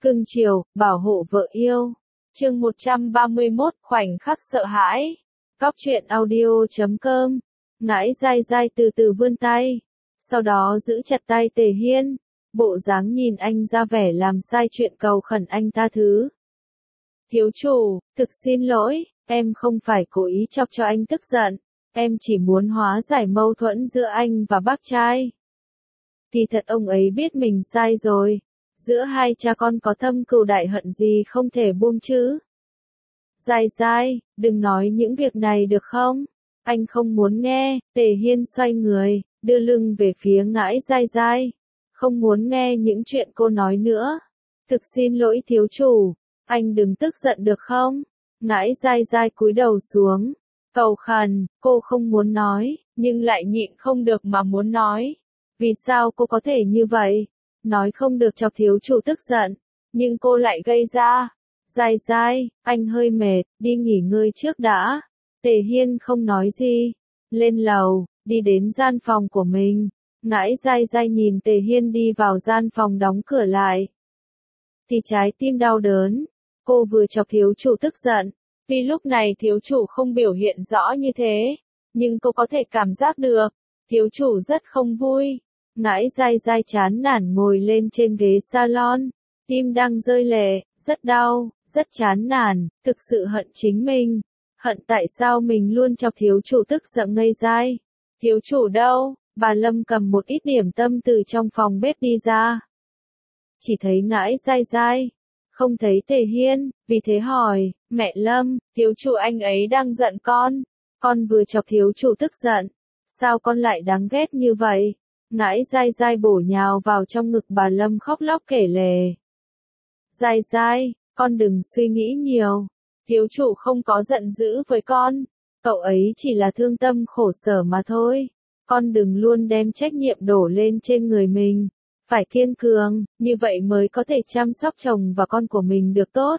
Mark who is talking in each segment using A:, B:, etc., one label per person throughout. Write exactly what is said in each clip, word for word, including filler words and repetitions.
A: cưng chiều, bảo hộ vợ yêu. Chương một trăm ba mươi mốt, khoảnh khắc sợ hãi. Cóc truyện audio chấm com. Ngãi dai dai từ từ vươn tay, sau đó giữ chặt tay Tề Hiên, bộ dáng nhìn anh ra vẻ làm sai chuyện cầu khẩn anh tha thứ. Thiếu chủ, thực xin lỗi, em không phải cố ý chọc cho anh tức giận, em chỉ muốn hóa giải mâu thuẫn giữa anh và bác trai. Thì thật ông ấy biết mình sai rồi, giữa hai cha con có thâm cừu đại hận gì không thể buông chứ. Dai dai, đừng nói những việc này được không? Anh không muốn nghe. Tề Hiên xoay người, đưa lưng về phía Ngãi dai dai. Không muốn nghe những chuyện cô nói nữa. Thực xin lỗi thiếu chủ, anh đừng tức giận được không? Ngãi dai dai cúi đầu xuống, cầu khẩn, cô không muốn nói, nhưng lại nhịn không được mà muốn nói. Vì sao cô có thể như vậy? Nói không được chọc thiếu chủ tức giận, nhưng cô lại gây ra. Dai dai, anh hơi mệt, đi nghỉ ngơi trước đã. Tề Hiên không nói gì, lên lầu, đi đến gian phòng của mình. Ngãi dai dai nhìn Tề Hiên đi vào gian phòng đóng cửa lại, thì trái tim đau đớn. Cô vừa chọc thiếu chủ tức giận, tuy lúc này thiếu chủ không biểu hiện rõ như thế, nhưng cô có thể cảm giác được, thiếu chủ rất không vui. Ngãi dai dai chán nản ngồi lên trên ghế salon, tim đang rơi lệ, rất đau, rất chán nản, thực sự hận chính mình. Hận tại sao mình luôn chọc thiếu chủ tức giận ngây dai. Thiếu chủ đâu? Bà Lâm cầm một ít điểm tâm từ trong phòng bếp đi ra. Chỉ thấy Ngãi dai dai, không thấy Tề Hiên, vì thế hỏi, mẹ Lâm, thiếu chủ anh ấy đang giận con. Con vừa chọc thiếu chủ tức giận, sao con lại đáng ghét như vậy? Ngãi dai dai bổ nhào vào trong ngực bà Lâm khóc lóc kể lể. Dai dai, con đừng suy nghĩ nhiều. Thiếu chủ không có giận dữ với con, cậu ấy chỉ là thương tâm khổ sở mà thôi. Con đừng luôn đem trách nhiệm đổ lên trên người mình, phải kiên cường, như vậy mới có thể chăm sóc chồng và con của mình được tốt.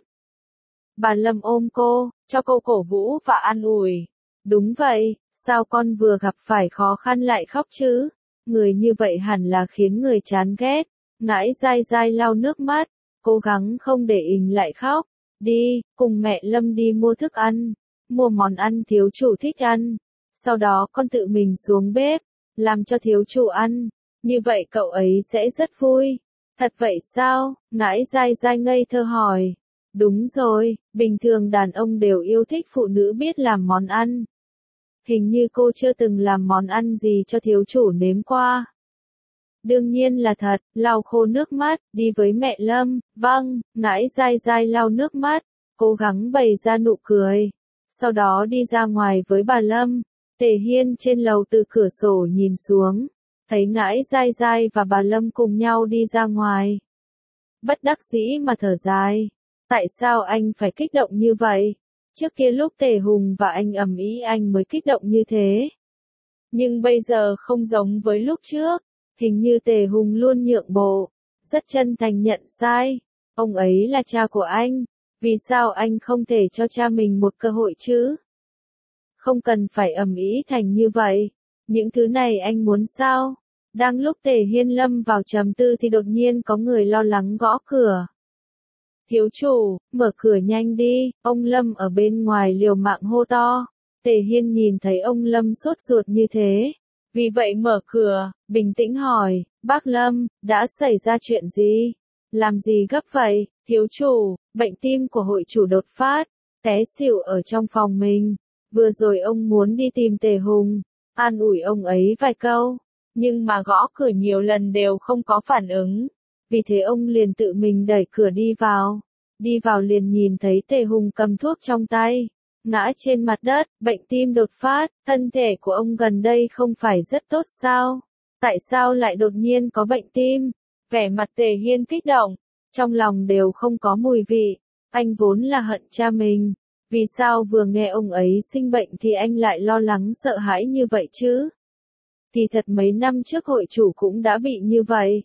A: Bà Lâm ôm cô, cho cô cổ vũ và an ủi. Đúng vậy, sao con vừa gặp phải khó khăn lại khóc chứ? Người như vậy hẳn là khiến người chán ghét. Ngãi dai dai lau nước mắt, cố gắng không để ình lại khóc. Đi, cùng mẹ Lâm đi mua thức ăn, mua món ăn thiếu chủ thích ăn. Sau đó con tự mình xuống bếp, làm cho thiếu chủ ăn. Như vậy cậu ấy sẽ rất vui. Thật vậy sao? Ngãi dai dai ngây thơ hỏi. Đúng rồi, bình thường đàn ông đều yêu thích phụ nữ biết làm món ăn. Hình như cô chưa từng làm món ăn gì cho thiếu chủ nếm qua. Đương nhiên là thật, lau khô nước mắt, đi với mẹ Lâm. Vâng, Ngãi dai dai lau nước mắt, cố gắng bày ra nụ cười. Sau đó đi ra ngoài với bà Lâm. Tề Hiên trên lầu từ cửa sổ nhìn xuống, thấy Ngãi dai dai và bà Lâm cùng nhau đi ra ngoài. Bất đắc dĩ mà thở dài. Tại sao anh phải kích động như vậy? Trước kia lúc Tề Hùng và anh ầm ĩ anh mới kích động như thế. Nhưng bây giờ không giống với lúc trước. Hình như Tề Hùng luôn nhượng bộ, rất chân thành nhận sai. Ông ấy là cha của anh, vì sao anh không thể cho cha mình một cơ hội chứ? Không cần phải ầm ĩ thành như vậy. Những thứ này anh muốn sao? Đang lúc Tề Hiên lâm vào trầm tư thì đột nhiên có người lo lắng gõ cửa. Thiếu chủ, mở cửa nhanh đi, ông Lâm ở bên ngoài liều mạng hô to. Tề Hiên nhìn thấy ông Lâm sốt ruột như thế, vì vậy mở cửa, bình tĩnh hỏi, bác Lâm, đã xảy ra chuyện gì? Làm gì gấp vậy? Thiếu chủ, bệnh tim của hội chủ đột phát, té xỉu ở trong phòng mình. Vừa rồi ông muốn đi tìm Tề Hùng, an ủi ông ấy vài câu, nhưng mà gõ cửa nhiều lần đều không có phản ứng. Vì thế ông liền tự mình đẩy cửa đi vào. Đi vào liền nhìn thấy Tề Hùng cầm thuốc trong tay, ngã trên mặt đất, bệnh tim đột phát, thân thể của ông gần đây không phải rất tốt sao? Tại sao lại đột nhiên có bệnh tim? Vẻ mặt Tề Hiên kích động, trong lòng đều không có mùi vị. Anh vốn là hận cha mình, vì sao vừa nghe ông ấy sinh bệnh thì anh lại lo lắng sợ hãi như vậy chứ? Thì thật mấy năm trước hội chủ cũng đã bị như vậy.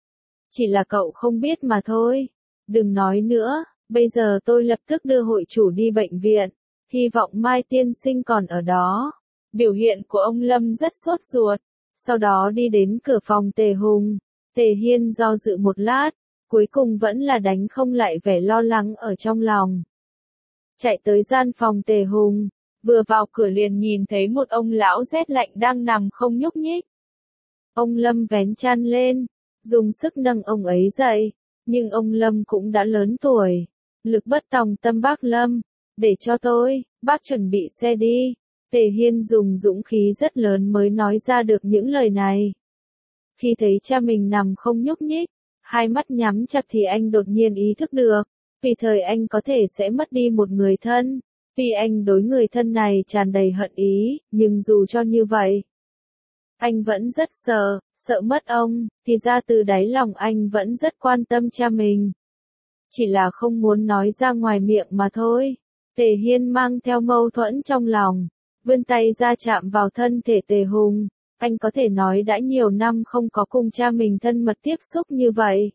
A: Chỉ là cậu không biết mà thôi. Đừng nói nữa, bây giờ tôi lập tức đưa hội chủ đi bệnh viện. Hy vọng Mai tiên sinh còn ở đó. Biểu hiện của ông Lâm rất sốt ruột. Sau đó đi đến cửa phòng Tề Hùng. Tề Hiên do dự một lát, cuối cùng vẫn là đánh không lại vẻ lo lắng ở trong lòng. Chạy tới gian phòng Tề Hùng, vừa vào cửa liền nhìn thấy một ông lão rét lạnh đang nằm không nhúc nhích. Ông Lâm vén chăn lên, dùng sức nâng ông ấy dậy, nhưng ông Lâm cũng đã lớn tuổi. Lực bất tòng tâm bác Lâm, để cho tôi, bác chuẩn bị xe đi. Tề Hiên dùng dũng khí rất lớn mới nói ra được những lời này. Khi thấy cha mình nằm không nhúc nhích, hai mắt nhắm chặt thì anh đột nhiên ý thức được, vì thời anh có thể sẽ mất đi một người thân. Vì anh đối người thân này tràn đầy hận ý, nhưng dù cho như vậy, anh vẫn rất sợ, sợ mất ông, thì ra từ đáy lòng anh vẫn rất quan tâm cha mình. Chỉ là không muốn nói ra ngoài miệng mà thôi. Tề Hiên mang theo mâu thuẫn trong lòng, vươn tay ra chạm vào thân thể Tề Hùng. Anh có thể nói đã nhiều năm không có cùng cha mình thân mật tiếp xúc như vậy.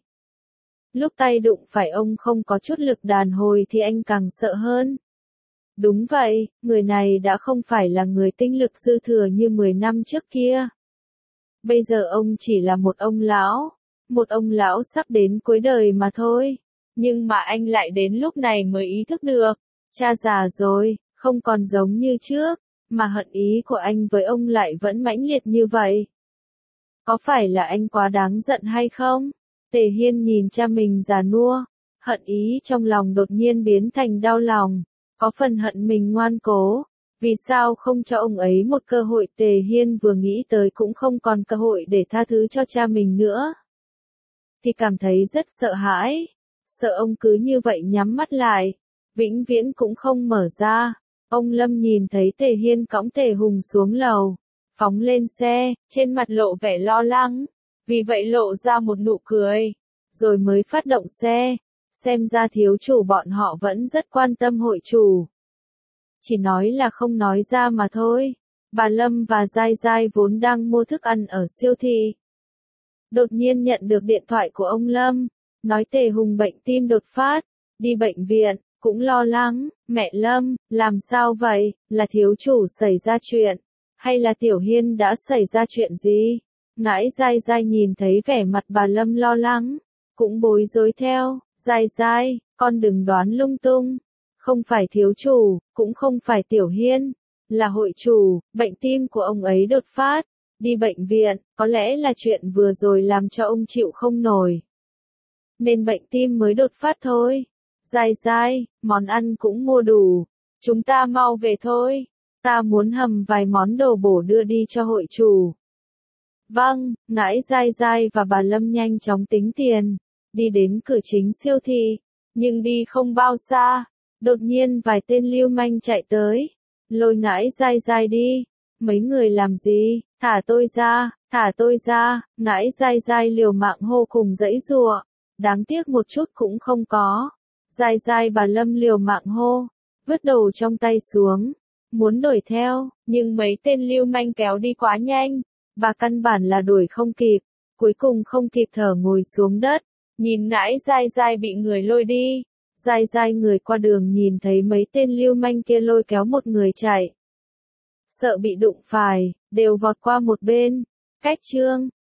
A: Lúc tay đụng phải ông không có chút lực đàn hồi thì anh càng sợ hơn. Đúng vậy, người này đã không phải là người tinh lực dư thừa như mười năm trước kia. Bây giờ ông chỉ là một ông lão, một ông lão sắp đến cuối đời mà thôi. Nhưng mà anh lại đến lúc này mới ý thức được, cha già rồi, không còn giống như trước, mà hận ý của anh với ông lại vẫn mãnh liệt như vậy. Có phải là anh quá đáng giận hay không? Tề Hiên nhìn cha mình già nua, hận ý trong lòng đột nhiên biến thành đau lòng, có phần hận mình ngoan cố. Vì sao không cho ông ấy một cơ hội? Tề Hiên vừa nghĩ tới cũng không còn cơ hội để tha thứ cho cha mình nữa. Thì cảm thấy rất sợ hãi, sợ ông cứ như vậy nhắm mắt lại, vĩnh viễn cũng không mở ra. Ông Lâm nhìn thấy Tề Hiên cõng Tề Hùng xuống lầu, phóng lên xe, trên mặt lộ vẻ lo lắng, vì vậy lộ ra một nụ cười, rồi mới phát động xe. Xem ra thiếu chủ bọn họ vẫn rất quan tâm hội chủ. Chỉ nói là không nói ra mà thôi. Bà Lâm và Giai Giai vốn đang mua thức ăn ở siêu thị. Đột nhiên nhận được điện thoại của ông Lâm, nói Tề Hùng bệnh tim đột phát, đi bệnh viện, cũng lo lắng. Mẹ Lâm, làm sao vậy, là thiếu chủ xảy ra chuyện, hay là Tiểu Hiên đã xảy ra chuyện gì? Ngãi Giai Giai nhìn thấy vẻ mặt bà Lâm lo lắng, cũng bối rối theo. Giai Giai, con đừng đoán lung tung. Không phải thiếu chủ, cũng không phải Tiểu Hiên, là hội chủ, bệnh tim của ông ấy đột phát, đi bệnh viện, có lẽ là chuyện vừa rồi làm cho ông chịu không nổi. Nên bệnh tim mới đột phát thôi. Giai Giai, món ăn cũng mua đủ, chúng ta mau về thôi, ta muốn hầm vài món đồ bổ đưa đi cho hội chủ. Vâng, Ngãi Giai Giai và bà Lâm nhanh chóng tính tiền, đi đến cửa chính siêu thị, nhưng đi không bao xa. Đột nhiên vài tên lưu manh chạy tới, lôi Ngãi Giai Giai đi. Mấy người làm gì? Thả tôi ra, thả tôi ra. Ngãi Giai Giai liều mạng hô cùng giãy giụa, đáng tiếc một chút cũng không có. Giai Giai bà Lâm liều mạng hô, vứt đồ trong tay xuống, muốn đuổi theo, nhưng mấy tên lưu manh kéo đi quá nhanh, bà căn bản là đuổi không kịp, cuối cùng không kịp thở ngồi xuống đất, nhìn Ngãi Giai Giai bị người lôi đi. Giai Giai người qua đường nhìn thấy mấy tên lưu manh kia lôi kéo một người chạy. Sợ bị đụng phải, đều vọt qua một bên. Cách chương